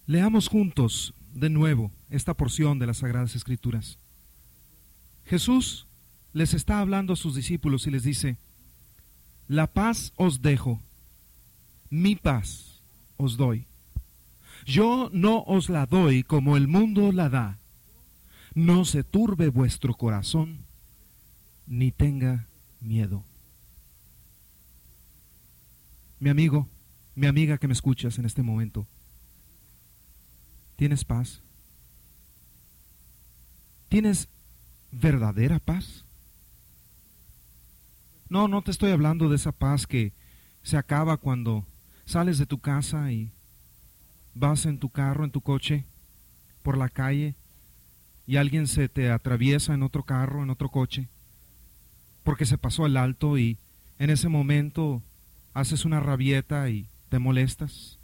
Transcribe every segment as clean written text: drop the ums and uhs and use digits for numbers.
Leamos juntos de nuevo esta porción de las Sagradas Escrituras. Jesús les está hablando a sus discípulos y les dice: la paz os dejo, mi paz os doy. Yo no os la doy como el mundo la da. No se turbe vuestro corazón, ni tenga miedo. Mi amigo, mi amiga que me escuchas en este momento, ¿tienes paz? ¿Tienes verdadera paz? No te estoy hablando de esa paz que se acaba cuando sales de tu casa y vas en tu carro, en tu coche, por la calle y alguien se te atraviesa en otro carro, en otro coche, porque se pasó el alto y en ese momento haces una rabieta y te molestas.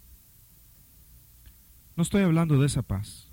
No estoy hablando de esa paz.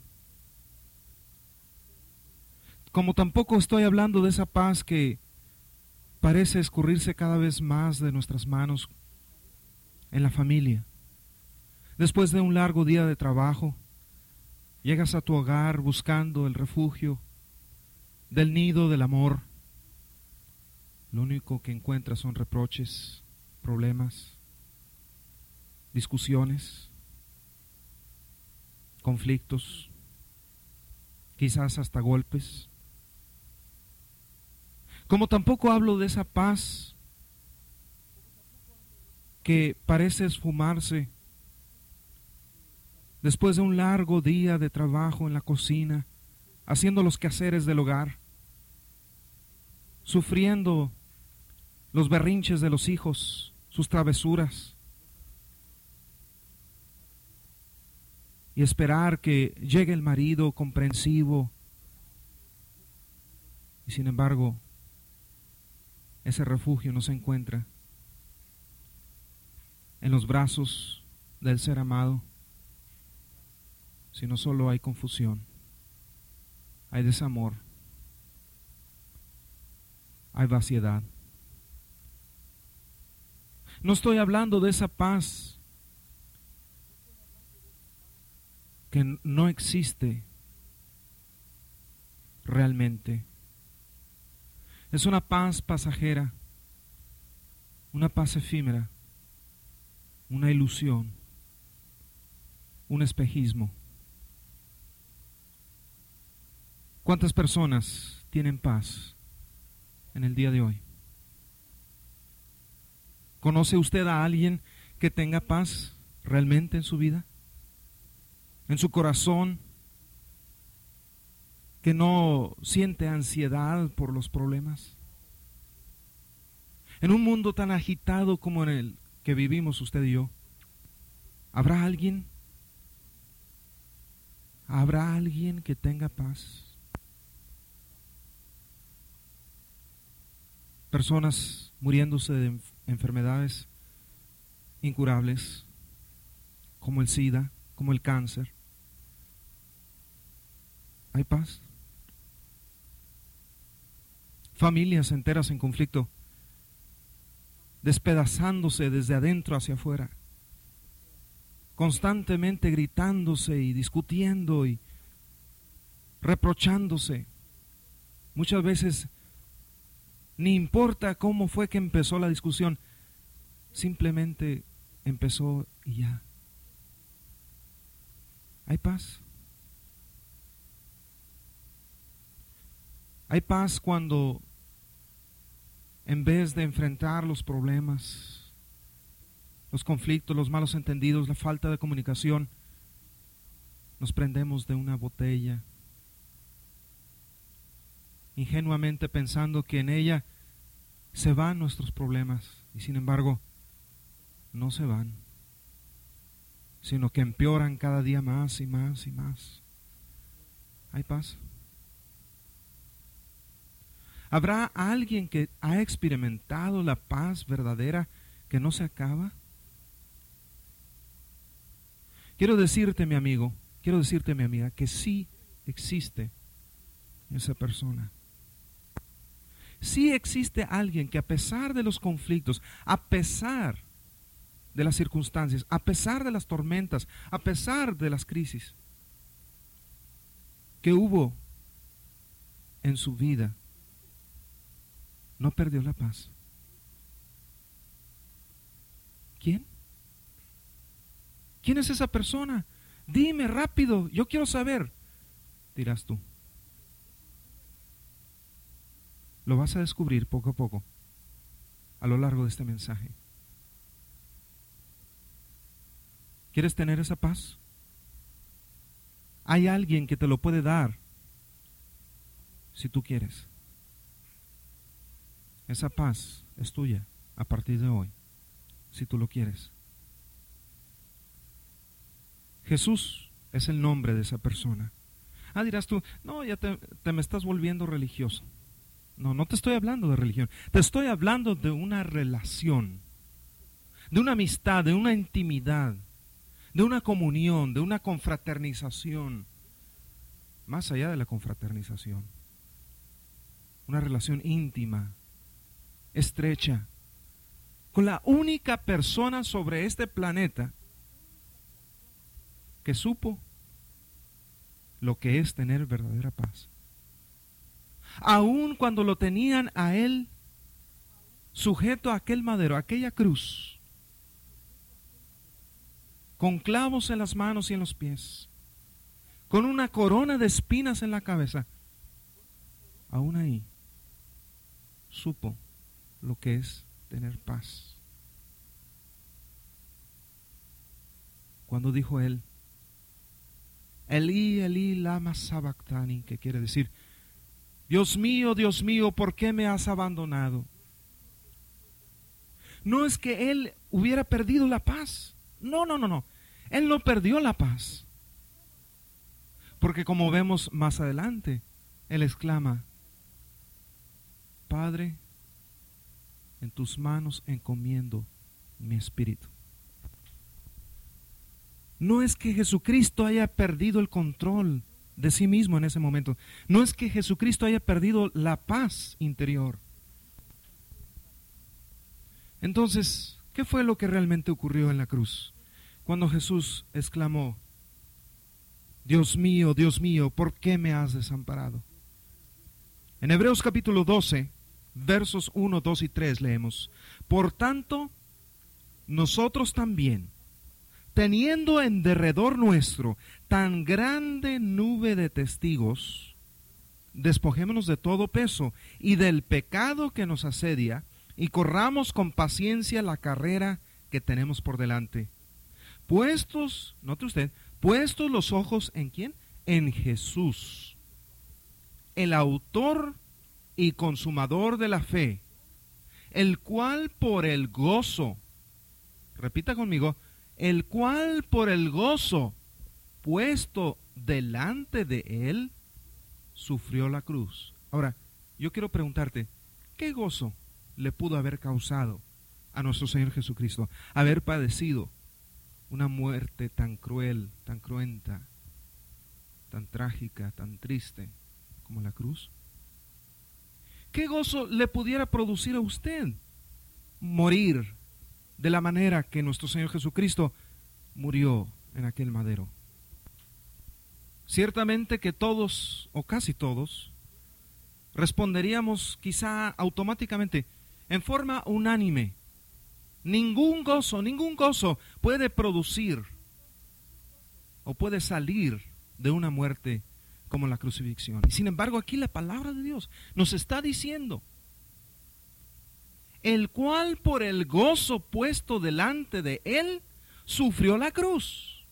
Como tampoco estoy hablando de esa paz que parece escurrirse cada vez más de nuestras manos en la familia. Después de un largo día de trabajo, llegas a tu hogar buscando el refugio del nido del amor. Lo único que encuentras son reproches, problemas, discusiones, conflictos, quizás hasta golpes. Como tampoco hablo de esa paz que parece esfumarse después de un largo día de trabajo en la cocina, haciendo los quehaceres del hogar, sufriendo los berrinches de los hijos, sus travesuras, y esperar que llegue el marido comprensivo, y sin embargo ese refugio no se encuentra en los brazos del ser amado, sino solo hay confusión, hay desamor, hay vaciedad. No estoy hablando de esa paz que no existe realmente. Es una paz pasajera, una paz efímera, una ilusión, un espejismo. ¿Cuántas personas tienen paz en el día de hoy? ¿Conoce usted a alguien que tenga paz realmente en su vida? ¿En su corazón? ¿Que no siente ansiedad por los problemas? En un mundo tan agitado como en el que vivimos usted y yo, ¿habrá alguien? ¿Habrá alguien que tenga paz? Personas muriéndose de enfermedades incurables, como el SIDA, como el cáncer. ¿Hay paz? Familias enteras en conflicto, despedazándose desde adentro hacia afuera, constantemente gritándose y discutiendo y reprochándose. Muchas veces ni importa cómo fue que empezó la discusión, simplemente empezó y ya. ¿Hay paz? Hay paz cuando en vez de enfrentar los problemas, los conflictos, los malos entendidos, la falta de comunicación, nos prendemos de una botella, ingenuamente pensando que en ella se van nuestros problemas, y sin embargo no se van, sino que empeoran cada día más y más y más. ¿Hay paz? ¿Habrá alguien que ha experimentado la paz verdadera que no se acaba? Quiero decirte, mi amigo, quiero decirte, mi amiga, que sí existe esa persona. Sí existe alguien que a pesar de los conflictos, a pesar de las circunstancias, a pesar de las tormentas, a pesar de las crisis que hubo en su vida, no perdió la paz. ¿Quién? ¿Quién es esa persona? Dime rápido, yo quiero saber. Dirás tú. Lo vas a descubrir poco a poco a lo largo de este mensaje. ¿Quieres tener esa paz? Hay alguien que te lo puede dar si tú quieres. Esa paz es tuya a partir de hoy, si tú lo quieres. Jesús es el nombre de esa persona. Dirás tú, no, ya te me estás volviendo religioso. No, no te estoy hablando de religión. Te estoy hablando de una relación, de una amistad, de una intimidad, de una comunión, de una confraternización. Más allá de la confraternización, una relación íntima, estrecha, con la única persona sobre este planeta que supo lo que es tener verdadera paz. Aun cuando lo tenían a él sujeto a aquel madero, a aquella cruz, con clavos en las manos y en los pies, con una corona de espinas en la cabeza, aún ahí supo lo que es tener paz. Cuando dijo él, Elí, Elí, lama sabactani, que quiere decir, Dios mío, ¿por qué me has abandonado? No es que él hubiera perdido la paz. No. Él no perdió la paz. Porque como vemos más adelante, él exclama, Padre, en tus manos encomiendo mi espíritu. No es que Jesucristo haya perdido el control de sí mismo en ese momento. No es que Jesucristo haya perdido la paz interior. Entonces, ¿qué fue lo que realmente ocurrió en la cruz? Cuando Jesús exclamó, Dios mío, ¿por qué me has desamparado? En Hebreos capítulo 12, versos 1, 2 y 3 leemos, por tanto, nosotros también, teniendo en derredor nuestro tan grande nube de testigos, despojémonos de todo peso y del pecado que nos asedia, y corramos con paciencia la carrera que tenemos por delante. Puestos, note usted, puestos los ojos ¿en quién? En Jesús, el autor y consumador de la fe, el cual por el gozo, repita conmigo, el cual por el gozo puesto delante de él, sufrió la cruz. Ahora, yo quiero preguntarte, ¿qué gozo le pudo haber causado a nuestro Señor Jesucristo haber padecido una muerte tan cruel, tan cruenta, tan trágica, tan triste como la cruz? ¿Qué gozo le pudiera producir a usted morir de la manera que nuestro Señor Jesucristo murió en aquel madero? Ciertamente que todos, o casi todos, responderíamos quizá automáticamente, en forma unánime, ningún gozo puede producir o puede salir de una muerte como la crucifixión. Y sin embargo, aquí la palabra de Dios nos está diciendo, el cual por el gozo puesto delante de él, sufrió la cruz,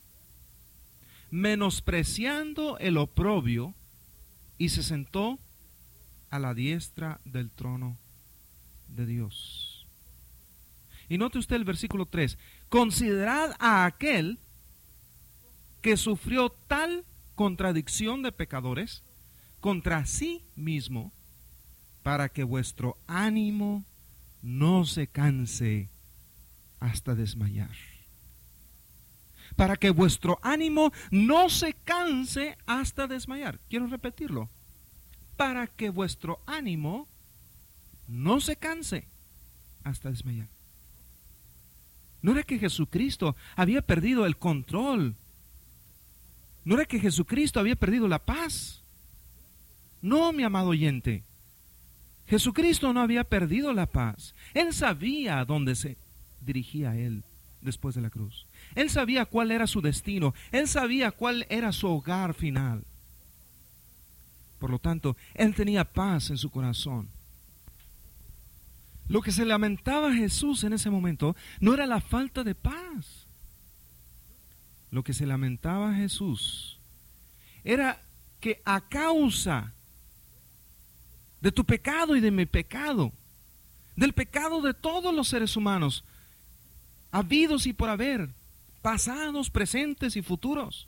menospreciando el oprobio, y se sentó a la diestra del trono de Dios. Y note usted el versículo 3, considerad a aquel que sufrió tal contradicción de pecadores contra sí mismo, para que vuestro ánimo no se canse hasta desmayar. Para que vuestro ánimo no se canse hasta desmayar. Quiero repetirlo. Para que vuestro ánimo no se canse hasta desmayar. No era que Jesucristo había perdido el control. No era que Jesucristo había perdido la paz. No, mi amado oyente. Jesucristo no había perdido la paz. Él sabía a dónde se dirigía Él después de la cruz. Él sabía cuál era su destino. Él sabía cuál era su hogar final. Por lo tanto, Él tenía paz en su corazón. Lo que se lamentaba Jesús en ese momento no era la falta de paz. Lo que se lamentaba Jesús era que a causa de tu pecado y de mi pecado, del pecado de todos los seres humanos, habidos y por haber, pasados, presentes y futuros,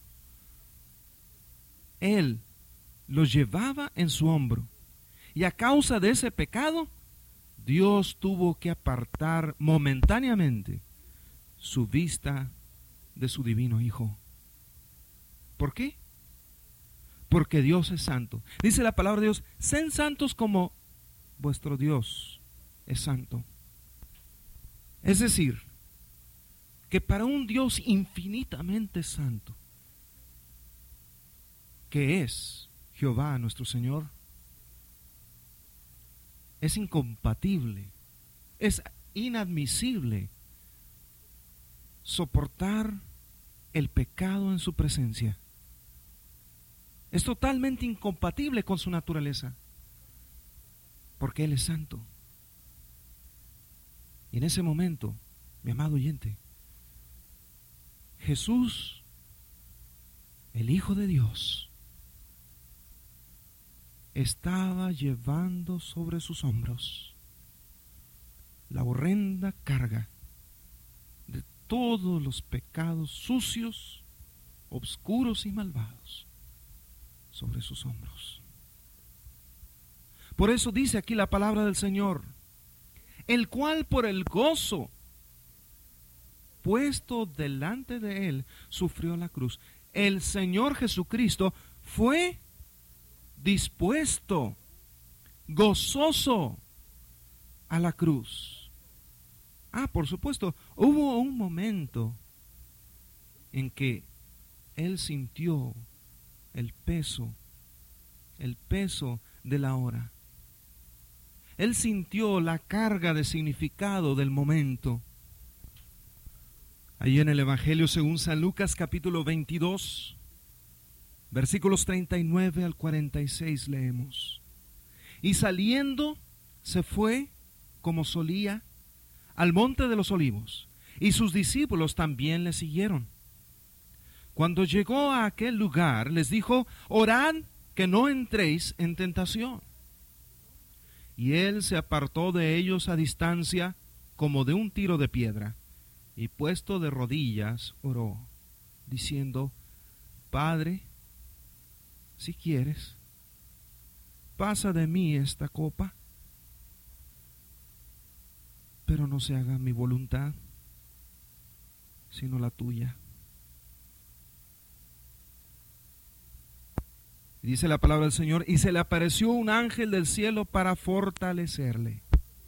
Él los llevaba en su hombro. Y a causa de ese pecado, Dios tuvo que apartar momentáneamente su vista de su divino Hijo. ¿Por qué? Porque Dios es santo. Dice la palabra de Dios: sed santos como vuestro Dios es santo. Es decir, que para un Dios infinitamente santo, que es Jehová nuestro Señor, es incompatible, es inadmisible soportar el pecado en su presencia. Es totalmente incompatible con su naturaleza, porque Él es santo. Y en ese momento, mi amado oyente, Jesús, el Hijo de Dios, estaba llevando sobre sus hombros la horrenda carga de todos los pecados sucios, obscuros y malvados sobre sus hombros. Por eso dice aquí la palabra del Señor: el cual por el gozo puesto delante de Él sufrió la cruz. El Señor Jesucristo fue dispuesto, gozoso a la cruz. Por supuesto, hubo un momento en que Él sintió el peso de la hora. Él sintió la carga de significado del momento. Ahí en el Evangelio según San Lucas, capítulo 22, versículos 39 al 46 leemos: y saliendo se fue, como solía, al monte de los olivos, y sus discípulos también le siguieron. Cuando llegó a aquel lugar, les dijo: orad que no entréis en tentación. Y él se apartó de ellos a distancia, como de un tiro de piedra, y puesto de rodillas oró, diciendo: Padre, si quieres, pasa de mí esta copa, pero no se haga mi voluntad, sino la tuya. Y dice la palabra del Señor: y se le apareció un ángel del cielo para fortalecerle.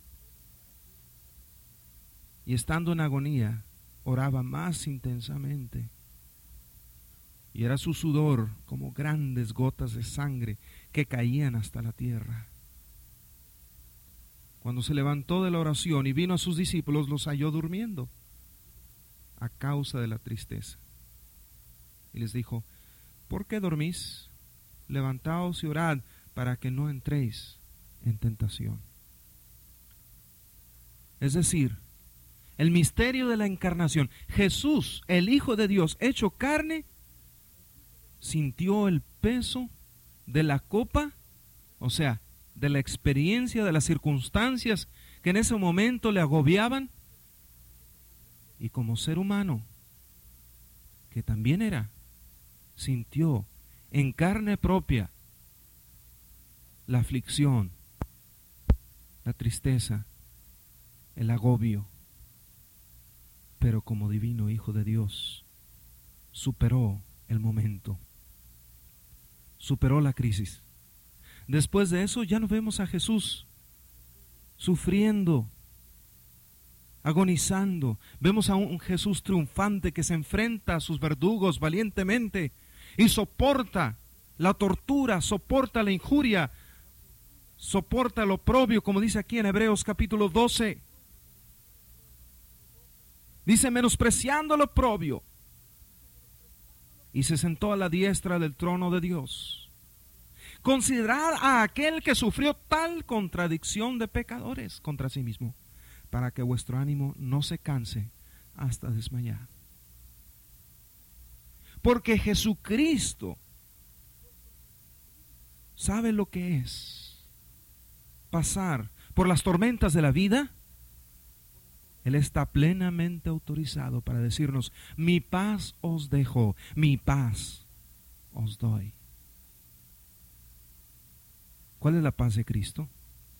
Y estando en agonía, oraba más intensamente. Y era su sudor como grandes gotas de sangre que caían hasta la tierra. Cuando se levantó de la oración y vino a sus discípulos, los halló durmiendo a causa de la tristeza. Y les dijo: ¿por qué dormís? Levantaos y orad para que no entréis en tentación. Es decir, el misterio de la encarnación. Jesús, el Hijo de Dios hecho carne, sintió el peso de la copa, o sea, de la experiencia, de las circunstancias que en ese momento le agobiaban, y como ser humano, que también era, sintió en carne propia la aflicción, la tristeza, el agobio, pero como divino Hijo de Dios, superó el momento, superó la crisis. Después de eso ya no vemos a Jesús sufriendo agonizando. Vemos a un Jesús triunfante que se enfrenta a sus verdugos valientemente y soporta la tortura, soporta la injuria, soporta el oprobio, como dice aquí en Hebreos capítulo 12. Dice, menospreciando el oprobio, y se sentó a la diestra del trono de Dios. Considerad a aquel que sufrió tal contradicción de pecadores contra sí mismo, para que vuestro ánimo no se canse hasta desmayar. Porque Jesucristo sabe lo que es pasar por las tormentas de la vida. Él está plenamente autorizado para decirnos, mi paz os dejo, mi paz os doy. ¿Cuál es la paz de Cristo?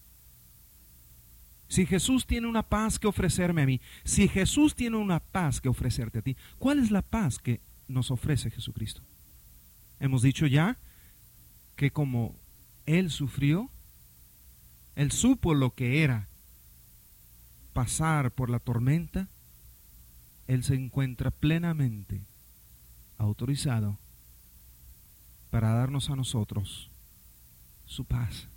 Si Jesús tiene una paz que ofrecerme a mí, si Jesús tiene una paz que ofrecerte a ti, ¿cuál es la paz que nos ofrece Jesucristo? Hemos dicho ya que como Él sufrió, Él supo lo que era pasar por la tormenta, Él se encuentra plenamente autorizado para darnos a nosotros su paz.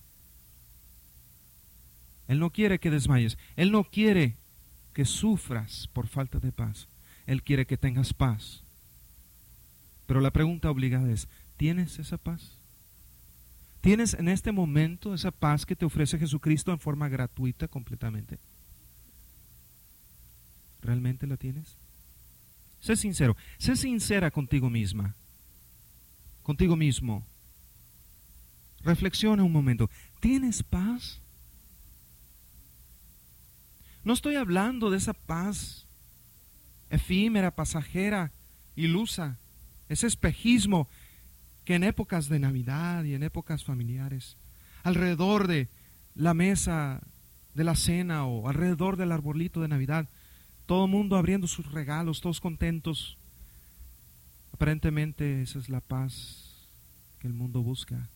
Él no quiere que desmayes, Él no quiere que sufras por falta de paz, Él quiere que tengas paz. Pero la pregunta obligada es, ¿tienes esa paz? ¿Tienes en este momento esa paz que te ofrece Jesucristo en forma gratuita completamente? ¿Realmente la tienes? Sé sincero, sé sincera contigo misma, contigo mismo. Reflexiona un momento. ¿Tienes paz? No estoy hablando de esa paz efímera, pasajera, ilusa, ese espejismo que en épocas de Navidad y en épocas familiares, alrededor de la mesa de la cena o alrededor del arbolito de Navidad, todo el mundo abriendo sus regalos, todos contentos. Aparentemente esa es la paz que el mundo busca.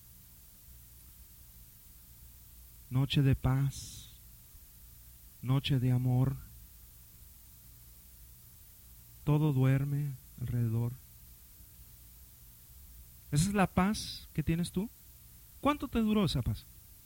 Noche de paz, noche de amor. Todo duerme alrededor. ¿Esa es la paz que tienes tú? ¿Cuánto te duró esa paz?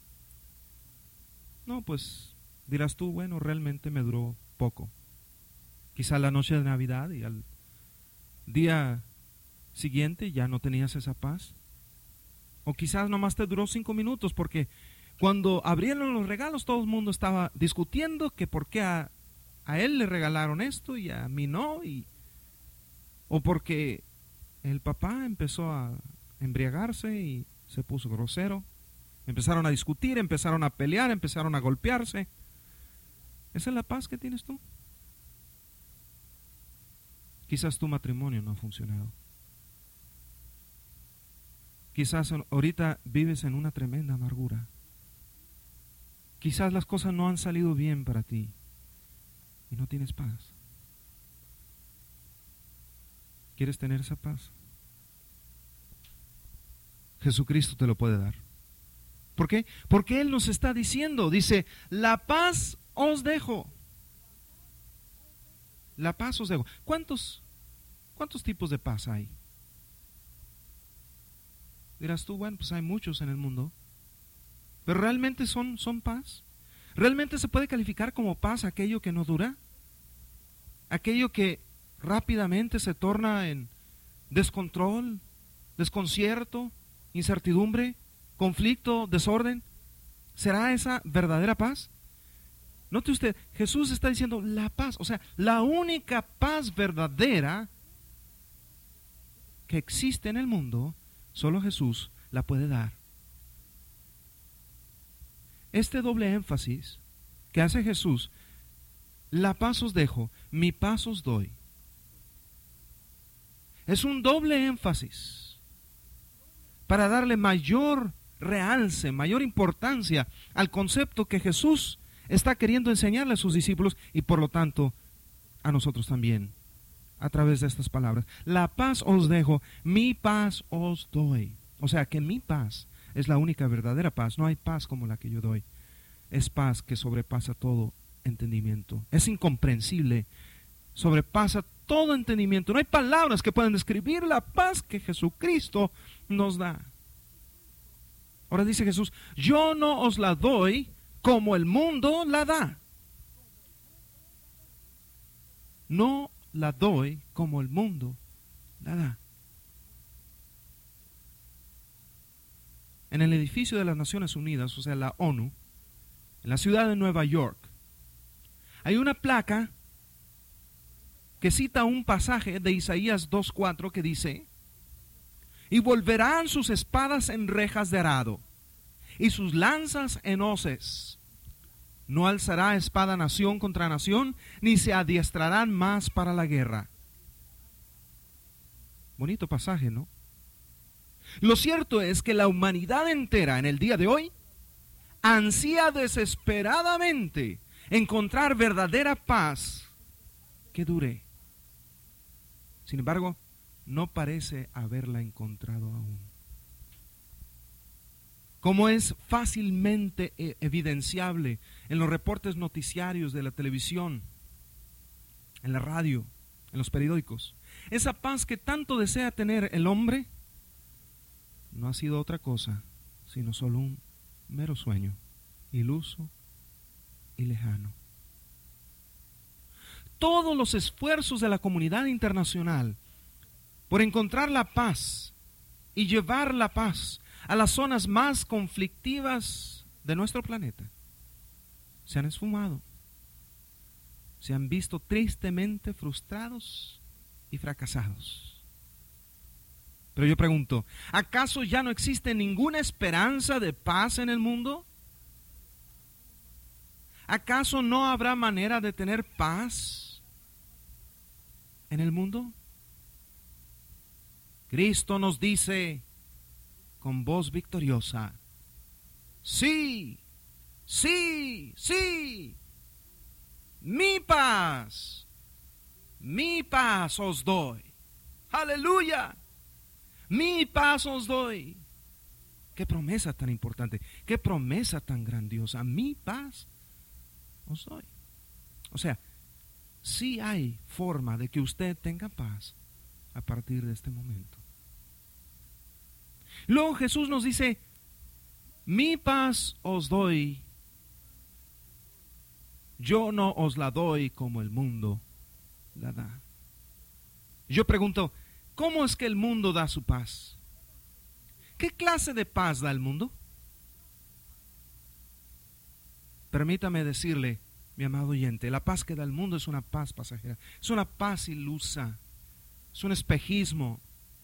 No, pues dirás tú, bueno, realmente me duró poco. Quizá la noche de Navidad y al día siguiente ya no tenías esa paz. O quizás nomás te duró 5 minutos porque cuando abrieron los regalos todo el mundo estaba discutiendo que por qué a él le regalaron esto y a mí no. O porque el papá empezó a embriagarse y se puso grosero. Empezaron a discutir, empezaron a pelear, empezaron a golpearse. ¿Esa es la paz que tienes tú? Quizás tu matrimonio no ha funcionado. Quizás ahorita vives en una tremenda amargura. Quizás las cosas no han salido bien para ti y no tienes paz. ¿Quieres tener esa paz? Jesucristo te lo puede dar. ¿Por qué? Porque Él nos está diciendo, dice, la paz os dejo. La paz os dejo. ¿Cuántos tipos de paz hay? Dirás tú, bueno, pues hay muchos en el mundo. Pero ¿realmente son paz? ¿Realmente se puede calificar como paz aquello que no dura? Aquello que rápidamente se torna en descontrol, desconcierto, incertidumbre, conflicto, desorden. ¿Será esa verdadera paz? Note usted, Jesús está diciendo la paz, o sea, la única paz verdadera que existe en el mundo, solo Jesús la puede dar. Este doble énfasis que hace Jesús, la paz os dejo, mi paz os doy, es un doble énfasis para darle mayor realce, mayor importancia al concepto que Jesús está queriendo enseñarle a sus discípulos y por lo tanto a nosotros también a través de estas palabras. La paz os dejo, mi paz os doy. O sea que mi paz es la única verdadera paz. No hay paz como la que yo doy. Es paz que sobrepasa todo entendimiento. Es incomprensible, sobrepasa todo entendimiento. No hay palabras que puedan describir la paz que Jesucristo nos da. Ahora dice Jesús, yo no os la doy como el mundo la da. No la doy como el mundo la da. En el edificio de las Naciones Unidas, o sea, la ONU, en la ciudad de Nueva York, hay una placa que cita un pasaje de Isaías 2:4 que dice, y volverán sus espadas en rejas de arado, y sus lanzas en hoces. No alzará espada nación contra nación, ni se adiestrarán más para la guerra. Bonito pasaje, ¿no? Lo cierto es que la humanidad entera en el día de hoy ansía desesperadamente encontrar verdadera paz que dure. Sin embargo, no parece haberla encontrado aún. Como es fácilmente evidenciable en los reportes noticiarios de la televisión, en la radio, en los periódicos, esa paz que tanto desea tener el hombre no ha sido otra cosa sino solo un mero sueño, iluso y lejano. Todos los esfuerzos de la comunidad internacional por encontrar la paz y llevar la paz a las zonas más conflictivas de nuestro planeta se han esfumado, se han visto tristemente frustrados y fracasados. Pero yo pregunto, ¿acaso ya no existe ninguna esperanza de paz en el mundo? ¿Acaso no habrá manera de tener paz en el mundo? Cristo nos dice con voz victoriosa, sí, sí, sí, mi paz os doy. Aleluya, mi paz os doy. Qué promesa tan importante, qué promesa tan grandiosa, mi paz os doy. O sea, sí hay forma de que usted tenga paz a partir de este momento. Luego Jesús nos dice, mi paz os doy, yo no os la doy como el mundo la da. Yo pregunto, ¿cómo es que el mundo da su paz? ¿Qué clase de paz da el mundo? Permítame decirle, mi amado oyente, la paz que da el mundo es una paz pasajera, es una paz ilusa, es un espejismo,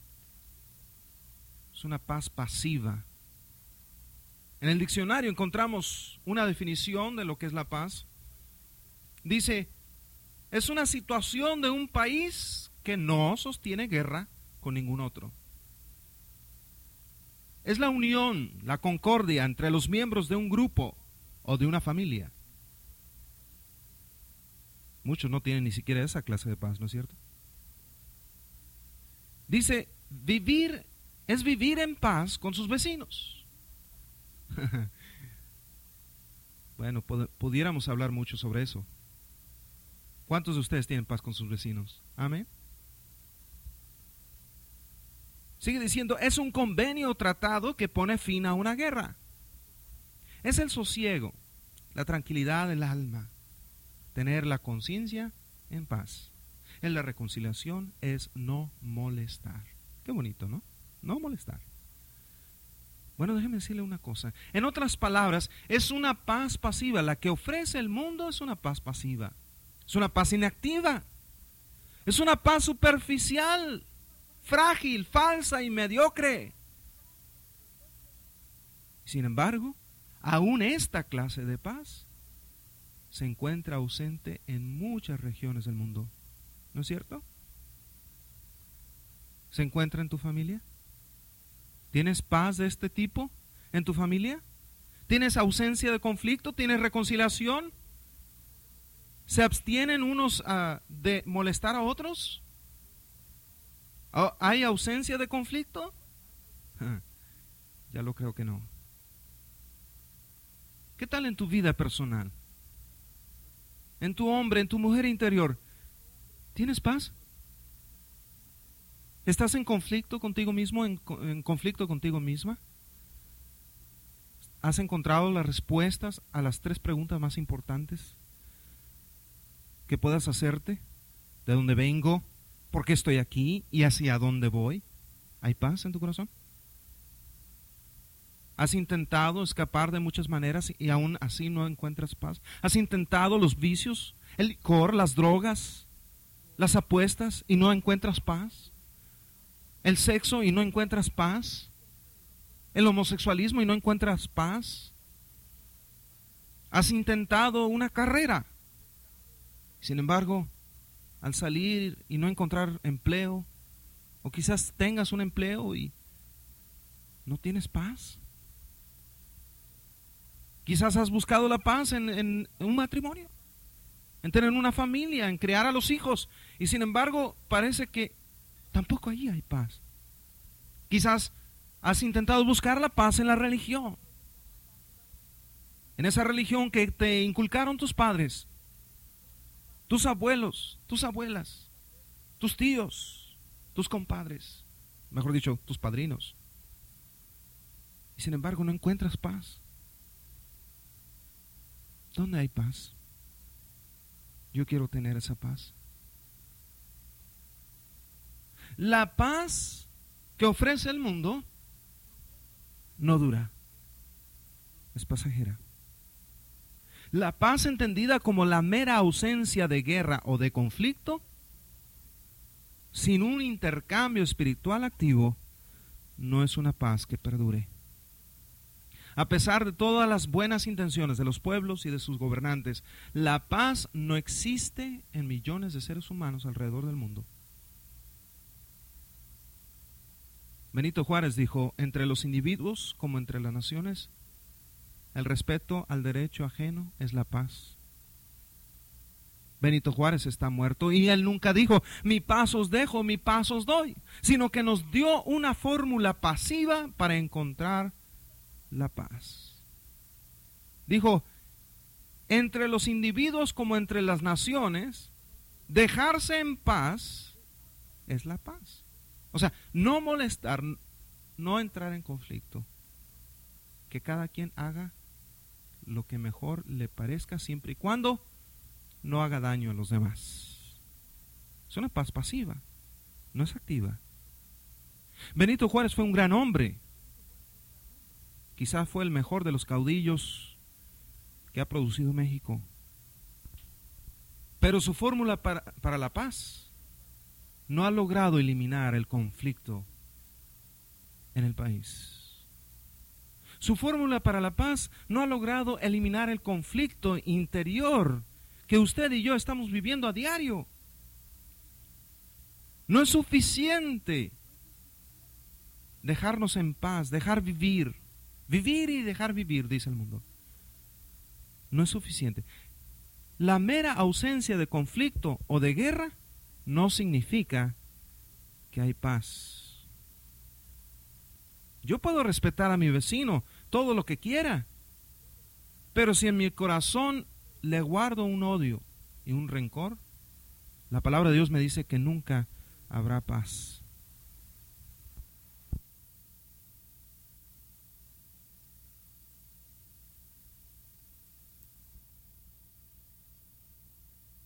es una paz pasiva. En el diccionario encontramos una definición de lo que es la paz. Dice, es una situación de un país que no sostiene guerra con ningún otro. Es la unión, la concordia entre los miembros de un grupo o de una familia. Muchos no tienen ni siquiera esa clase de paz, ¿no es cierto? Dice, vivir es vivir en paz con sus vecinos. Bueno, pudiéramos hablar mucho sobre eso. ¿Cuántos de ustedes tienen paz con sus vecinos? Amén. Sigue diciendo, es un convenio o tratado que pone fin a una guerra. Es el sosiego, la tranquilidad del alma, tener la conciencia en paz. En la reconciliación es no molestar. Qué bonito, ¿no? No molestar. Bueno, déjeme decirle una cosa. En otras palabras, es una paz pasiva. La que ofrece el mundo es una paz pasiva. Es una paz inactiva. Es una paz superficial, frágil, falsa y mediocre. Sin embargo, aún esta clase de paz se encuentra ausente en muchas regiones del mundo. ¿No es cierto? ¿Se encuentra en tu familia? ¿Tienes paz de este tipo en tu familia? ¿Tienes ausencia de conflicto? ¿Tienes reconciliación? ¿Se abstienen unos de molestar a otros? ¿Hay ausencia de conflicto? Ya lo creo que no. ¿Qué tal en tu vida personal? en tu hombre, en tu mujer interior, ¿tienes paz? ¿Estás en conflicto contigo mismo, en conflicto contigo misma? ¿Has encontrado las respuestas a las 3 preguntas más importantes que puedas hacerte? ¿De dónde vengo? ¿Por qué estoy aquí? ¿Y hacia dónde voy? ¿Hay paz en tu corazón? ¿Has intentado escapar de muchas maneras y aún así no encuentras paz? ¿Has intentado los vicios, el licor, las drogas, las apuestas y no encuentras paz? ¿El sexo y no encuentras paz? ¿El homosexualismo y no encuentras paz? ¿Has intentado una carrera? Sin embargo, al salir y no encontrar empleo, o quizás tengas un empleo y no tienes paz. Quizás has buscado la paz en un matrimonio, en tener una familia, en criar a los hijos, y sin embargo parece que tampoco allí hay paz. Quizás has intentado buscar la paz en la religión, en esa religión que te inculcaron tus padres, tus abuelos, tus abuelas, tus tíos, tus compadres, mejor dicho, tus padrinos. Y sin embargo no encuentras paz. ¿Dónde hay paz? Yo quiero tener esa paz. La paz que ofrece el mundo no dura, es pasajera. La paz entendida como la mera ausencia de guerra o de conflicto, sin un intercambio espiritual activo, no es una paz que perdure. A pesar de todas las buenas intenciones de los pueblos y de sus gobernantes, la paz no existe en millones de seres humanos alrededor del mundo. Benito Juárez dijo, entre los individuos como entre las naciones, el respeto al derecho ajeno es la paz. Benito Juárez está muerto y él nunca dijo, mi paz os dejo, mi paz os doy, sino que nos dio una fórmula pasiva para encontrar la paz. Dijo, entre los individuos como entre las naciones, dejarse en paz es la paz. O sea, no molestar, no entrar en conflicto, que cada quien haga lo que mejor le parezca siempre y cuando no haga daño a los demás. Es una paz pasiva, no es activa. Benito Juárez fue un gran hombre. Quizás fue el mejor de los caudillos que ha producido México. Pero su fórmula para la paz no ha logrado eliminar el conflicto en el país. Su fórmula para la paz no ha logrado eliminar el conflicto interior que usted y yo estamos viviendo a diario. No es suficiente dejarnos en paz, dejar vivir. Vivir y dejar vivir, dice el mundo. No es suficiente. La mera ausencia de conflicto o de guerra no significa que hay paz. Yo puedo respetar a mi vecino todo lo que quiera, pero si en mi corazón le guardo un odio y un rencor, la palabra de Dios me dice que nunca habrá paz.